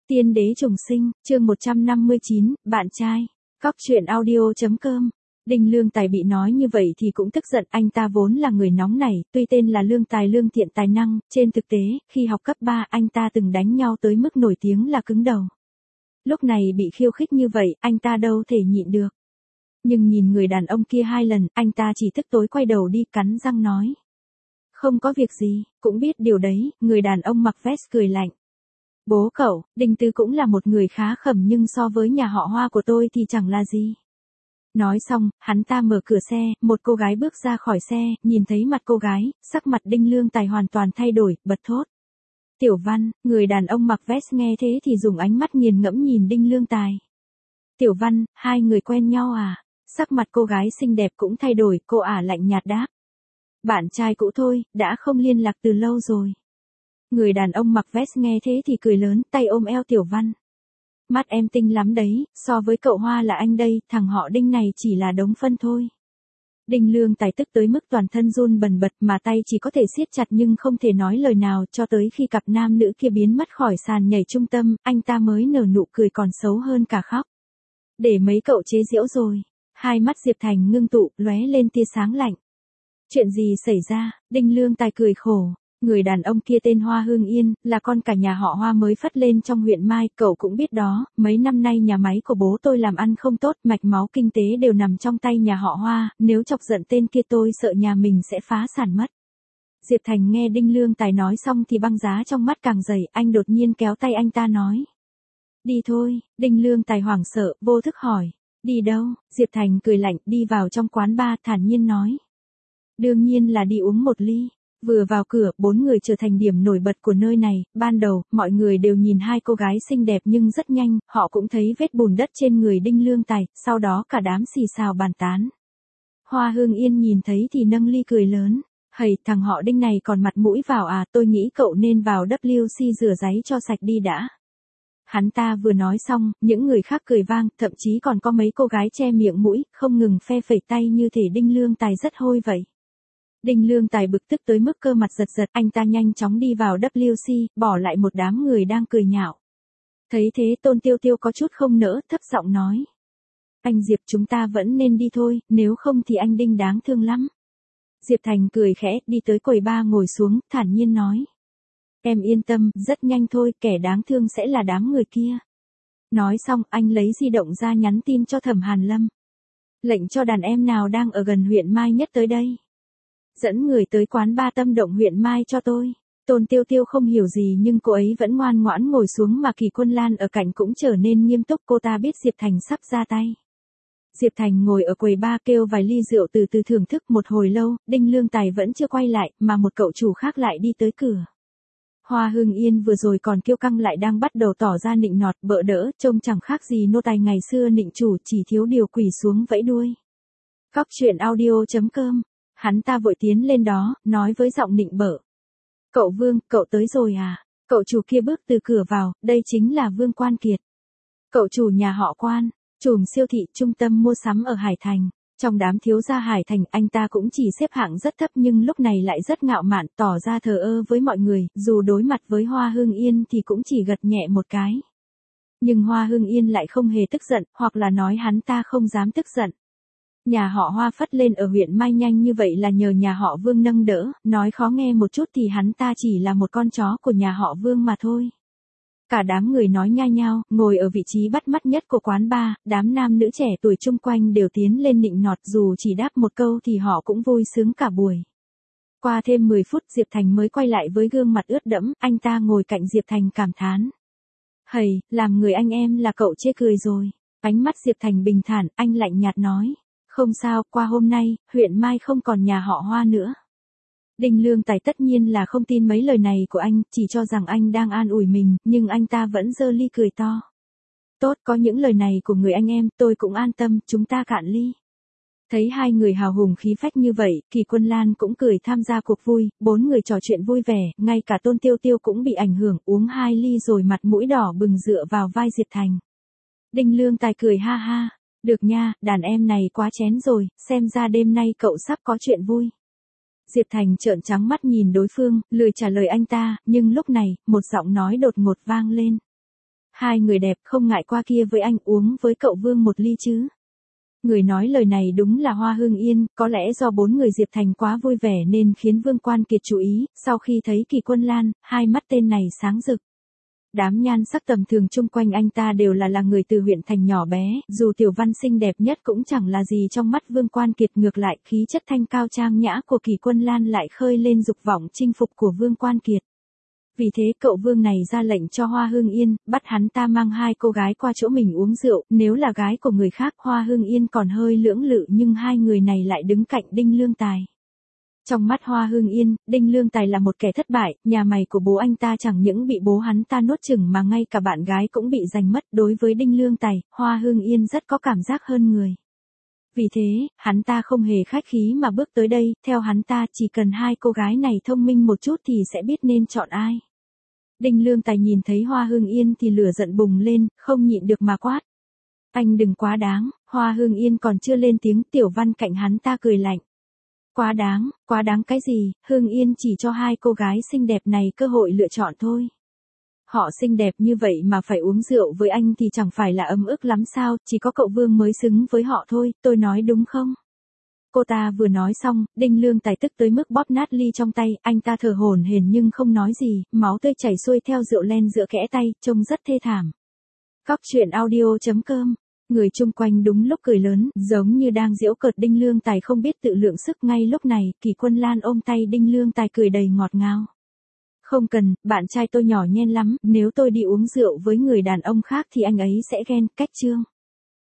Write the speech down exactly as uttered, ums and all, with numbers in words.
Tiên đế trùng sinh, chương một trăm năm mươi chín, bạn trai. Cóc truyện audio.com. Đinh Lương Tài bị nói như vậy thì cũng tức giận, anh ta vốn là người nóng nảy, tuy tên là Lương Tài lương thiện tài năng, trên thực tế, khi học cấp ba anh ta từng đánh nhau tới mức nổi tiếng là cứng đầu. Lúc này bị khiêu khích như vậy, anh ta đâu thể nhịn được. Nhưng nhìn người đàn ông kia hai lần, anh ta chỉ tức tối quay đầu đi, cắn răng nói. Không có việc gì, cũng biết điều đấy, người đàn ông mặc vest cười lạnh. Bố cậu, Đinh Tư cũng là một người khá khẩm nhưng so với nhà họ Hoa của tôi thì chẳng là gì. Nói xong, hắn ta mở cửa xe, một cô gái bước ra khỏi xe, nhìn thấy mặt cô gái, sắc mặt Đinh Lương Tài hoàn toàn thay đổi, bật thốt. Tiểu Văn, người đàn ông mặc vest nghe thế thì dùng ánh mắt nghiền ngẫm nhìn Đinh Lương Tài. Tiểu Văn, hai người quen nhau à? Sắc mặt cô gái xinh đẹp cũng thay đổi, cô ả lạnh nhạt đáp. Bạn trai cũ thôi, đã không liên lạc từ lâu rồi. Người đàn ông mặc vest nghe thế thì cười lớn, tay ôm eo Tiểu Văn. Mắt em tinh lắm đấy, so với cậu Hoa là anh đây, thằng họ Đinh này chỉ là đống phân thôi. Đinh Lương Tài tức tới mức toàn thân run bần bật mà tay chỉ có thể siết chặt nhưng không thể nói lời nào cho tới khi cặp nam nữ kia biến mất khỏi sàn nhảy trung tâm, anh ta mới nở nụ cười còn xấu hơn cả khóc. Để mấy cậu chế giễu rồi. Hai mắt Diệp Thành ngưng tụ, lóe lên tia sáng lạnh. Chuyện gì xảy ra? Đinh Lương Tài cười khổ. Người đàn ông kia tên Hoa Hương Yên, là con cả nhà họ Hoa mới phất lên trong huyện Mai, cậu cũng biết đó, mấy năm nay nhà máy của bố tôi làm ăn không tốt, mạch máu kinh tế đều nằm trong tay nhà họ Hoa, nếu chọc giận tên kia tôi sợ nhà mình sẽ phá sản mất. Diệp Thành nghe Đinh Lương Tài nói xong thì băng giá trong mắt càng dày, anh đột nhiên kéo tay anh ta nói. Đi thôi, Đinh Lương Tài hoảng sợ, vô thức hỏi. Đi đâu? Diệp Thành cười lạnh, đi vào trong quán bar, thản nhiên nói. Đương nhiên là đi uống một ly. Vừa vào cửa, bốn người trở thành điểm nổi bật của nơi này, ban đầu, mọi người đều nhìn hai cô gái xinh đẹp nhưng rất nhanh, họ cũng thấy vết bùn đất trên người Đinh Lương Tài, sau đó cả đám xì xào bàn tán. Hoa Hương Yên nhìn thấy thì nâng ly cười lớn, hầy, thằng họ Đinh này còn mặt mũi vào à, tôi nghĩ cậu nên vào W C rửa giấy cho sạch đi đã. Hắn ta vừa nói xong, những người khác cười vang, thậm chí còn có mấy cô gái che miệng mũi, không ngừng phe phẩy tay như thể Đinh Lương Tài rất hôi vậy. Đinh Lương Tài bực tức tới mức cơ mặt giật giật, anh ta nhanh chóng đi vào W C, bỏ lại một đám người đang cười nhạo. Thấy thế Tôn Tiêu Tiêu có chút không nỡ, thấp giọng nói. Anh Diệp chúng ta vẫn nên đi thôi, nếu không thì anh Đinh đáng thương lắm. Diệp Thành cười khẽ, đi tới quầy bar ngồi xuống, thản nhiên nói. Em yên tâm, rất nhanh thôi, kẻ đáng thương sẽ là đám người kia. Nói xong, anh lấy di động ra nhắn tin cho Thẩm Hàn Lâm. Lệnh cho đàn em nào đang ở gần huyện Mai nhất tới đây. Dẫn người tới quán ba Tâm Động huyện Mai cho tôi. Tôn Tiêu Tiêu không hiểu gì nhưng cô ấy vẫn ngoan ngoãn ngồi xuống mà Kỳ Quân Lan ở cạnh cũng trở nên nghiêm túc, cô ta biết Diệp Thành sắp ra tay. Diệp Thành ngồi ở quầy bar kêu vài ly rượu từ từ thưởng thức một hồi lâu, Đinh Lương Tài vẫn chưa quay lại, mà một cậu chủ khác lại đi tới cửa. Hoa Hương Yên vừa rồi còn kiêu căng lại đang bắt đầu tỏ ra nịnh nọt, bợ đỡ, trông chẳng khác gì nô tài ngày xưa nịnh chủ, chỉ thiếu điều quỳ xuống vẫy đuôi. Cóc truyện audio.com. Hắn ta vội tiến lên đó, nói với giọng nịnh bợ. Cậu Vương, cậu tới rồi à? Cậu chủ kia bước từ cửa vào, đây chính là Vương Quan Kiệt. Cậu chủ nhà họ Quan, trùm siêu thị trung tâm mua sắm ở Hải Thành. Trong đám thiếu gia Hải Thành, anh ta cũng chỉ xếp hạng rất thấp nhưng lúc này lại rất ngạo mạn, tỏ ra thờ ơ với mọi người, dù đối mặt với Hoa Hương Yên thì cũng chỉ gật nhẹ một cái. Nhưng Hoa Hương Yên lại không hề tức giận, hoặc là nói hắn ta không dám tức giận. Nhà họ Hoa phất lên ở huyện Mai nhanh như vậy là nhờ nhà họ Vương nâng đỡ, nói khó nghe một chút thì hắn ta chỉ là một con chó của nhà họ Vương mà thôi. Cả đám người nói nhao nhao, ngồi ở vị trí bắt mắt nhất của quán bar, đám nam nữ trẻ tuổi chung quanh đều tiến lên nịnh nọt, dù chỉ đáp một câu thì họ cũng vui sướng cả buổi. Qua thêm mười phút Diệp Thành mới quay lại với gương mặt ướt đẫm, anh ta ngồi cạnh Diệp Thành cảm thán. Hầy, làm người anh em là cậu chê cười rồi. Ánh mắt Diệp Thành bình thản, anh lạnh nhạt nói. Không sao, qua hôm nay, huyện Mai không còn nhà họ Hoa nữa. Đinh Lương Tài tất nhiên là không tin mấy lời này của anh, chỉ cho rằng anh đang an ủi mình, nhưng anh ta vẫn giơ ly cười to. Tốt, có những lời này của người anh em, tôi cũng an tâm, chúng ta cạn ly. Thấy hai người hào hùng khí phách như vậy, Kỳ Quân Lan cũng cười tham gia cuộc vui, bốn người trò chuyện vui vẻ, ngay cả Tôn Tiêu Tiêu cũng bị ảnh hưởng, uống hai ly rồi mặt mũi đỏ bừng dựa vào vai Diệp Thành. Đinh Lương Tài cười ha ha. Được nha, đàn em này quá chén rồi, xem ra đêm nay cậu sắp có chuyện vui. Diệp Thành trợn trắng mắt nhìn đối phương, lười trả lời anh ta, nhưng lúc này, một giọng nói đột ngột vang lên. hai người đẹp không ngại qua kia với anh uống với cậu Vương một ly chứ. Người nói lời này đúng là Hoa Hương Yên, có lẽ do bốn người Diệp Thành quá vui vẻ nên khiến Vương Quan Kiệt chú ý, sau khi thấy Kỳ Quân Lan, hai mắt tên này sáng rực. Đám nhan sắc tầm thường chung quanh anh ta đều là là người từ huyện thành nhỏ bé, dù Tiểu Văn xinh đẹp nhất cũng chẳng là gì trong mắt Vương Quan Kiệt, ngược lại khí chất thanh cao trang nhã của Kỳ Quân Lan lại khơi lên dục vọng chinh phục của Vương Quan Kiệt. Vì thế cậu Vương này ra lệnh cho Hoa Hương Yên, bắt hắn ta mang hai cô gái qua chỗ mình uống rượu, nếu là gái của người khác Hoa Hương Yên còn hơi lưỡng lự nhưng hai người này lại đứng cạnh Đinh Lương Tài. Trong mắt Hoa Hương Yên, Đinh Lương Tài là một kẻ thất bại, nhà mày của bố anh ta chẳng những bị bố hắn ta nuốt chửng mà ngay cả bạn gái cũng bị giành mất. Đối với Đinh Lương Tài, Hoa Hương Yên rất có cảm giác hơn người. Vì thế, hắn ta không hề khách khí mà bước tới đây, theo hắn ta chỉ cần hai cô gái này thông minh một chút thì sẽ biết nên chọn ai. Đinh Lương Tài nhìn thấy Hoa Hương Yên thì lửa giận bùng lên, không nhịn được mà quát. Anh đừng quá đáng. Hoa Hương Yên còn chưa lên tiếng, Tiểu Văn cạnh hắn ta cười lạnh. Quá đáng, quá đáng cái gì, Hương Yên chỉ cho hai cô gái xinh đẹp này cơ hội lựa chọn thôi. Họ xinh đẹp như vậy mà phải uống rượu với anh thì chẳng phải là ấm ức lắm sao, chỉ có cậu Vương mới xứng với họ thôi, tôi nói đúng không? Cô ta vừa nói xong, Đinh Lương Tài tức tới mức bóp nát ly trong tay, anh ta thở hổn hển nhưng không nói gì, máu tươi chảy xuôi theo rượu len giữa kẽ tay, trông rất thê thảm. Cóc truyện audio chấm com. Người chung quanh đúng lúc cười lớn, giống như đang giễu cợt Đinh Lương Tài không biết tự lượng sức. Ngay lúc này, Kỳ Quân Lan ôm tay Đinh Lương Tài cười đầy ngọt ngào. Không cần, bạn trai tôi nhỏ nhen lắm, nếu tôi đi uống rượu với người đàn ông khác thì anh ấy sẽ ghen, cách chương.